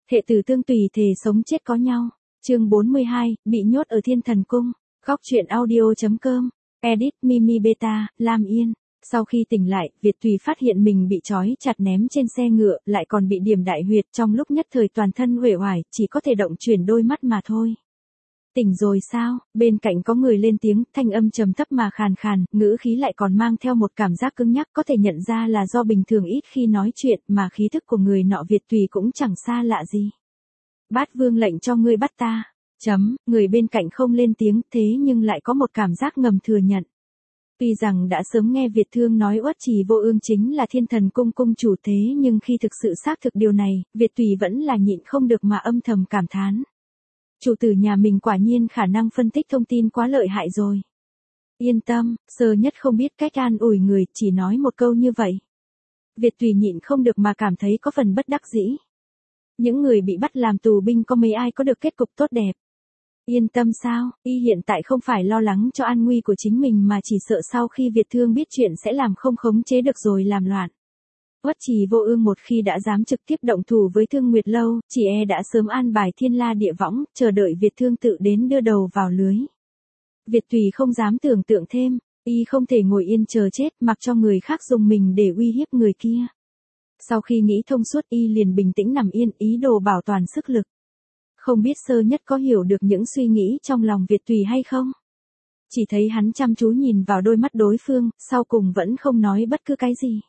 Thệ tử tương tùy thề sống chết có nhau. Chương 42, bị nhốt ở Thiên Thần Cung. Góc truyện audio.com. Edit Mimi Beta, Lam Yên. Sau khi tỉnh lại, Việt Tùy phát hiện mình bị trói chặt ném trên xe ngựa, lại còn bị điểm đại huyệt, trong lúc nhất thời toàn thân uể oải, chỉ có thể động chuyển đôi mắt mà thôi. Tỉnh rồi sao? Bên cạnh có người lên tiếng, thanh âm trầm thấp mà khàn khàn, ngữ khí lại còn mang theo một cảm giác cứng nhắc, có thể nhận ra là do bình thường ít khi nói chuyện, mà khí thức của người nọ Việt Tùy cũng chẳng xa lạ gì. Bát Vương lệnh cho ngươi bắt ta. Người bên cạnh không lên tiếng, thế nhưng lại có một cảm giác ngầm thừa nhận. Tuy rằng đã sớm nghe Việt Thương nói Uất Trì Vô Ương chính là Thiên Thần Cung cung chủ, thế nhưng khi thực sự xác thực điều này, Việt Tùy vẫn là nhịn không được mà âm thầm cảm thán. Chủ tử nhà mình quả nhiên khả năng phân tích thông tin quá lợi hại rồi. Yên tâm, Sơ Nhất không biết cách an ủi người, chỉ nói một câu như vậy. Việt Tùy nhịn không được mà cảm thấy có phần bất đắc dĩ. Những người bị bắt làm tù binh có mấy ai có được kết cục tốt đẹp. Yên tâm sao, y hiện tại không phải lo lắng cho an nguy của chính mình mà chỉ sợ sau khi Việt Thương biết chuyện sẽ làm không khống chế được rồi làm loạn. Uất Trì Vô Ương một khi đã dám trực tiếp động thủ với Thương Nguyệt Lâu, chỉ e đã sớm an bài thiên la địa võng, chờ đợi Việt Thương tự đến đưa đầu vào lưới. Việt Tùy không dám tưởng tượng thêm, y không thể ngồi yên chờ chết mặc cho người khác dùng mình để uy hiếp người kia. Sau khi nghĩ thông suốt y liền bình tĩnh nằm yên, ý đồ bảo toàn sức lực. Không biết Sơ Nhất có hiểu được những suy nghĩ trong lòng Việt Tùy hay không? Chỉ thấy hắn chăm chú nhìn vào đôi mắt đối phương, sau cùng vẫn không nói bất cứ cái gì.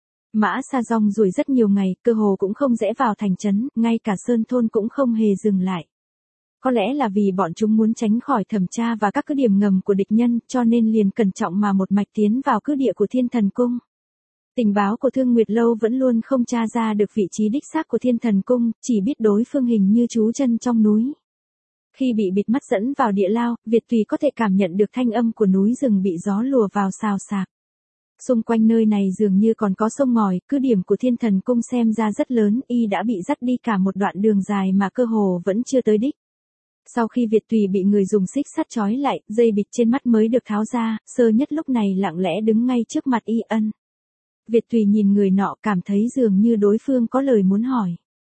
Mã Sa Dong rồi rất nhiều ngày, cơ hồ cũng không rẽ vào thành trấn, ngay cả Sơn Thôn cũng không hề dừng lại. Có lẽ là vì bọn chúng muốn tránh khỏi thẩm tra và các cứ điểm ngầm của địch nhân, cho nên liền cẩn trọng mà một mạch tiến vào cứ địa của Thiên Thần Cung. Tình báo của Thương Nguyệt Lâu vẫn luôn không tra ra được vị trí đích xác của Thiên Thần Cung, chỉ biết đối phương hình như trú chân trong núi. Khi bị bịt mắt dẫn vào địa lao, Việt Tùy có thể cảm nhận được thanh âm của núi rừng bị gió lùa vào xào xạc. Xung quanh nơi này dường như còn có sông ngòi, cứ điểm của Thiên Thần Cung xem ra rất lớn, y đã bị dắt đi cả một đoạn đường dài mà cơ hồ vẫn chưa tới đích. Sau khi Việt Tùy bị người dùng xích sắt trói lại, dây bịt trên mắt mới được tháo ra, Sơ Nhất lúc này lặng lẽ đứng ngay trước mặt y ân. Việt Tùy nhìn người nọ cảm thấy dường như đối phương có lời muốn hỏi.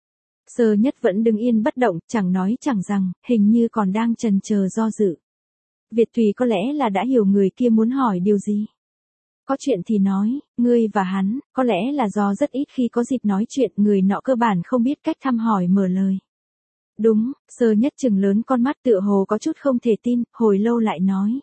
Sơ Nhất vẫn đứng yên bất động, chẳng nói chẳng rằng, hình như còn đang chần chờ do dự. Việt Tùy có lẽ là đã hiểu người kia muốn hỏi điều gì. Có chuyện thì nói, ngươi và hắn, có lẽ là do rất ít khi có dịp nói chuyện, người nọ cơ bản không biết cách thăm hỏi mở lời. Đúng, Sơ Nhất trừng lớn con mắt tựa hồ có chút không thể tin, hồi lâu lại nói.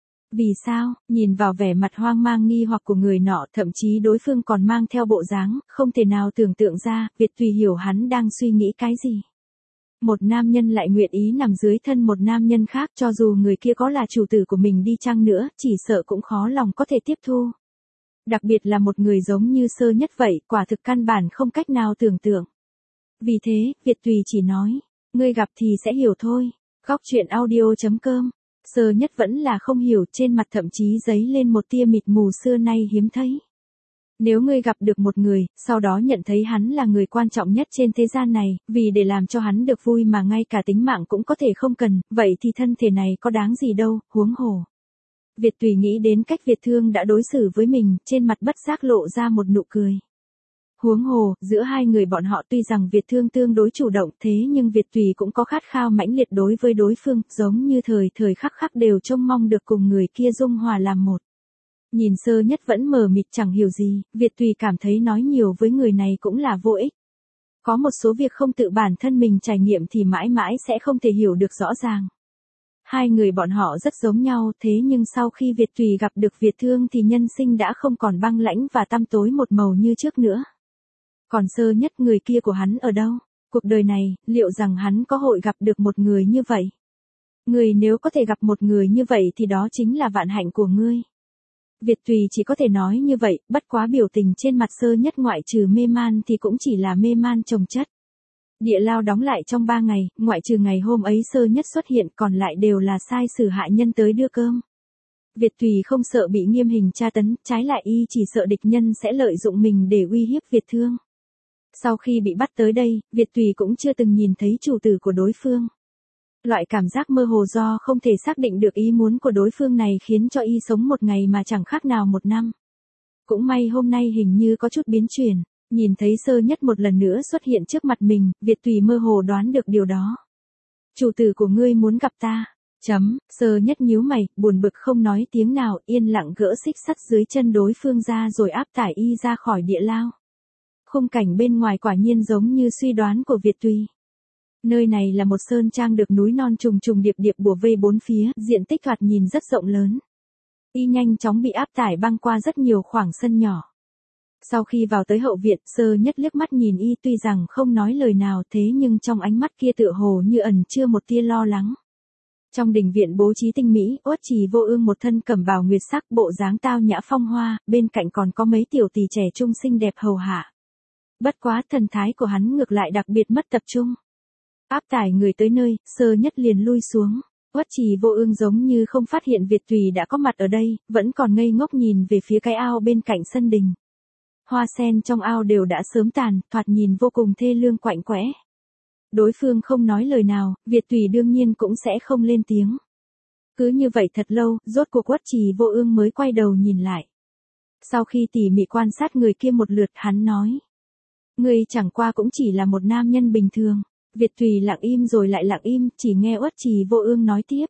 Vì sao, nhìn vào vẻ mặt hoang mang nghi hoặc của người nọ, thậm chí đối phương còn mang theo bộ dáng, không thể nào tưởng tượng ra, Việt Tùy hiểu hắn đang suy nghĩ cái gì. Một nam nhân lại nguyện ý nằm dưới thân một nam nhân khác, cho dù người kia có là chủ tử của mình đi chăng nữa, chỉ sợ cũng khó lòng có thể tiếp thu. Đặc biệt là một người giống như Sơ Nhất vậy, quả thực căn bản không cách nào tưởng tượng. Vì thế, Việt Tùy chỉ nói, ngươi gặp thì sẽ hiểu thôi. Góc truyện audio.com. Sơ Nhất vẫn là không hiểu, trên mặt thậm chí dấy lên một tia mịt mù xưa nay hiếm thấy. Nếu ngươi gặp được một người, sau đó nhận thấy hắn là người quan trọng nhất trên thế gian này, vì để làm cho hắn được vui mà ngay cả tính mạng cũng có thể không cần, vậy thì thân thể này có đáng gì đâu, huống hồ. Việt Tùy nghĩ đến cách Việt Thương đã đối xử với mình, trên mặt bất giác lộ ra một nụ cười. Huống hồ, giữa hai người bọn họ tuy rằng Việt Thương tương đối chủ động, thế nhưng Việt Tùy cũng có khát khao mãnh liệt đối với đối phương, giống như thời khắc khắc đều trông mong được cùng người kia dung hòa làm một. Nhìn Sơ Nhất vẫn mờ mịt chẳng hiểu gì, Việt Tùy cảm thấy nói nhiều với người này cũng là vô ích. Có một số việc không tự bản thân mình trải nghiệm thì mãi mãi sẽ không thể hiểu được rõ ràng. Hai người bọn họ rất giống nhau, thế nhưng sau khi Việt Tùy gặp được Việt Thương thì nhân sinh đã không còn băng lãnh và tăm tối một màu như trước nữa. Còn Sơ Nhất, người kia của hắn ở đâu? Cuộc đời này, liệu rằng hắn có hội gặp được một người như vậy? Người nếu có thể gặp một người như vậy thì đó chính là vạn hạnh của ngươi. Việt Tùy chỉ có thể nói như vậy, bất quá biểu tình trên mặt Sơ Nhất ngoại trừ mê man thì cũng chỉ là mê man chồng chất. Địa lao đóng lại trong 3 ngày, ngoại trừ ngày hôm ấy Sơ Nhất xuất hiện, còn lại đều là sai sử hạ nhân tới đưa cơm. Việt Tùy không sợ bị nghiêm hình tra tấn, trái lại y chỉ sợ địch nhân sẽ lợi dụng mình để uy hiếp Việt Thương. Sau khi bị bắt tới đây, Việt Tùy cũng chưa từng nhìn thấy chủ tử của đối phương. Loại cảm giác mơ hồ do không thể xác định được ý muốn của đối phương này khiến cho y sống một ngày mà chẳng khác nào một năm. Cũng may hôm nay hình như có chút biến chuyển. Nhìn thấy Sơ Nhất một lần nữa xuất hiện trước mặt mình, Việt Tùy mơ hồ đoán được điều đó. Chủ tử của ngươi muốn gặp ta. Sơ Nhất nhíu mày, buồn bực không nói tiếng nào, yên lặng gỡ xích sắt dưới chân đối phương ra rồi áp tải y ra khỏi địa lao. Khung cảnh bên ngoài quả nhiên giống như suy đoán của Việt Tùy. Nơi này là một sơn trang được núi non trùng trùng điệp điệp bủa vây bốn phía, diện tích thoạt nhìn rất rộng lớn. Y nhanh chóng bị áp tải băng qua rất nhiều khoảng sân nhỏ. Sau khi vào tới hậu viện, Sơ Nhất liếc mắt nhìn y, tuy rằng không nói lời nào thế nhưng trong ánh mắt kia tựa hồ như ẩn chứa một tia lo lắng. Trong đình viện bố trí tinh mỹ, Uất Trì Vô Ương một thân cẩm bào nguyệt sắc, bộ dáng tao nhã phong hoa, bên cạnh còn có mấy tiểu tỷ trẻ trung xinh đẹp hầu hạ. Bất quá thần thái của hắn ngược lại đặc biệt mất tập trung. Áp tải người tới nơi, Sơ Nhất liền lui xuống. Uất Trì Vô Ương giống như không phát hiện Việt Tùy đã có mặt ở đây, vẫn còn ngây ngốc nhìn về phía cái ao bên cạnh sân đình. Hoa sen trong ao đều đã sớm tàn, thoạt nhìn vô cùng thê lương quạnh quẽ. Đối phương không nói lời nào, Việt Tùy đương nhiên cũng sẽ không lên tiếng. Cứ như vậy thật lâu, rốt cuộc Uất Trì Vô Ương mới quay đầu nhìn lại. Sau khi tỉ mỉ quan sát người kia một lượt, hắn nói: ngươi chẳng qua cũng chỉ là một nam nhân bình thường. Việt Tùy lặng im rồi lại lặng im, chỉ nghe Uất Trì Vô Ương nói tiếp: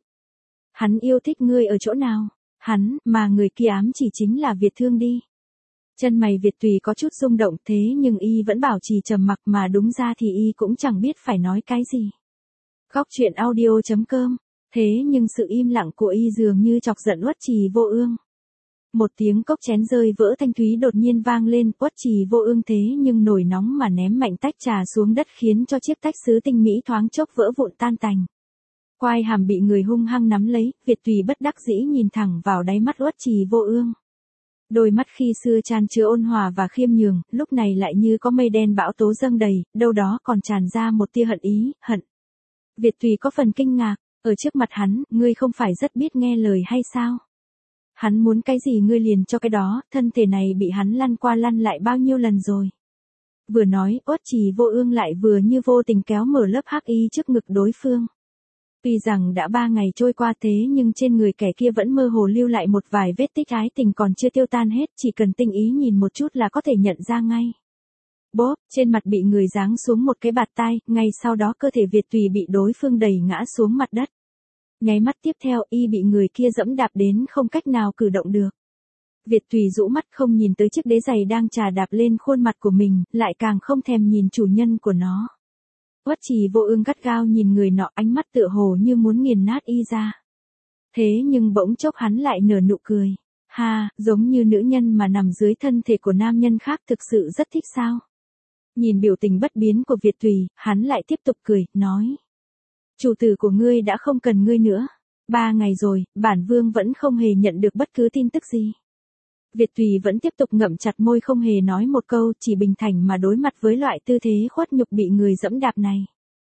hắn yêu thích ngươi ở chỗ nào? Hắn, mà người kia ám chỉ chính là Việt Thương đi. Chân mày Việt Tùy có chút rung động, thế nhưng y vẫn bảo trì trầm mặc, mà đúng ra thì y cũng chẳng biết phải nói cái gì. Góc truyện audio.com. Thế nhưng sự im lặng của y dường như chọc giận Uất Trì Vô Ương. Một tiếng cốc chén rơi vỡ thanh thúy đột nhiên vang lên, Uất Trì Vô Ương thế nhưng nổi nóng mà ném mạnh tách trà xuống đất, khiến cho chiếc tách sứ tinh mỹ thoáng chốc vỡ vụn tan tành. Quai hàm bị người hung hăng nắm lấy, Việt Tùy bất đắc dĩ nhìn thẳng vào đáy mắt Uất Trì Vô Ương. Đôi mắt khi xưa tràn chứa ôn hòa và khiêm nhường, lúc này lại như có mây đen bão tố dâng đầy, đâu đó còn tràn ra một tia hận ý, hận. Việt Tùy có phần kinh ngạc, ở trước mặt hắn, ngươi không phải rất biết nghe lời hay sao? Hắn muốn cái gì ngươi liền cho cái đó, thân thể này bị hắn lăn qua lăn lại bao nhiêu lần rồi. Vừa nói, Uất Trì Vô Ương lại vừa như vô tình kéo mở lớp hắc y trước ngực đối phương. Tuy rằng đã 3 ngày trôi qua thế nhưng trên người kẻ kia vẫn mơ hồ lưu lại một vài vết tích ái tình còn chưa tiêu tan hết, chỉ cần tinh ý nhìn một chút là có thể nhận ra ngay. Bốp, trên mặt bị người giáng xuống một cái bạt tai, ngay sau đó cơ thể Việt Tùy bị đối phương đẩy ngã xuống mặt đất. Nháy mắt tiếp theo y bị người kia dẫm đạp đến không cách nào cử động được. Việt Tùy rũ mắt không nhìn tới chiếc đế giày đang chà đạp lên khuôn mặt của mình, lại càng không thèm nhìn chủ nhân của nó. Uất Trì Vô Ương gắt gao nhìn người nọ, ánh mắt tựa hồ như muốn nghiền nát y ra. Thế nhưng bỗng chốc hắn lại nở nụ cười. Ha, giống như nữ nhân mà nằm dưới thân thể của nam nhân khác thực sự rất thích sao? Nhìn biểu tình bất biến của Việt Tùy, hắn lại tiếp tục cười, nói: chủ tử của ngươi đã không cần ngươi nữa. 3 ngày rồi, bản vương vẫn không hề nhận được bất cứ tin tức gì. Việt Tùy vẫn tiếp tục ngậm chặt môi không hề nói một câu, chỉ bình thản mà đối mặt với loại tư thế khuất nhục bị người dẫm đạp này.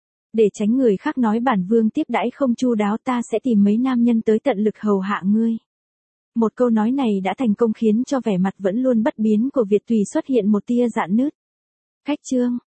Để tránh người khác nói bản vương tiếp đãi không chu đáo, ta sẽ tìm mấy nam nhân tới tận lực hầu hạ ngươi. Một câu nói này đã thành công khiến cho vẻ mặt vẫn luôn bất biến của Việt Tùy xuất hiện một tia rạn nứt. Cách chương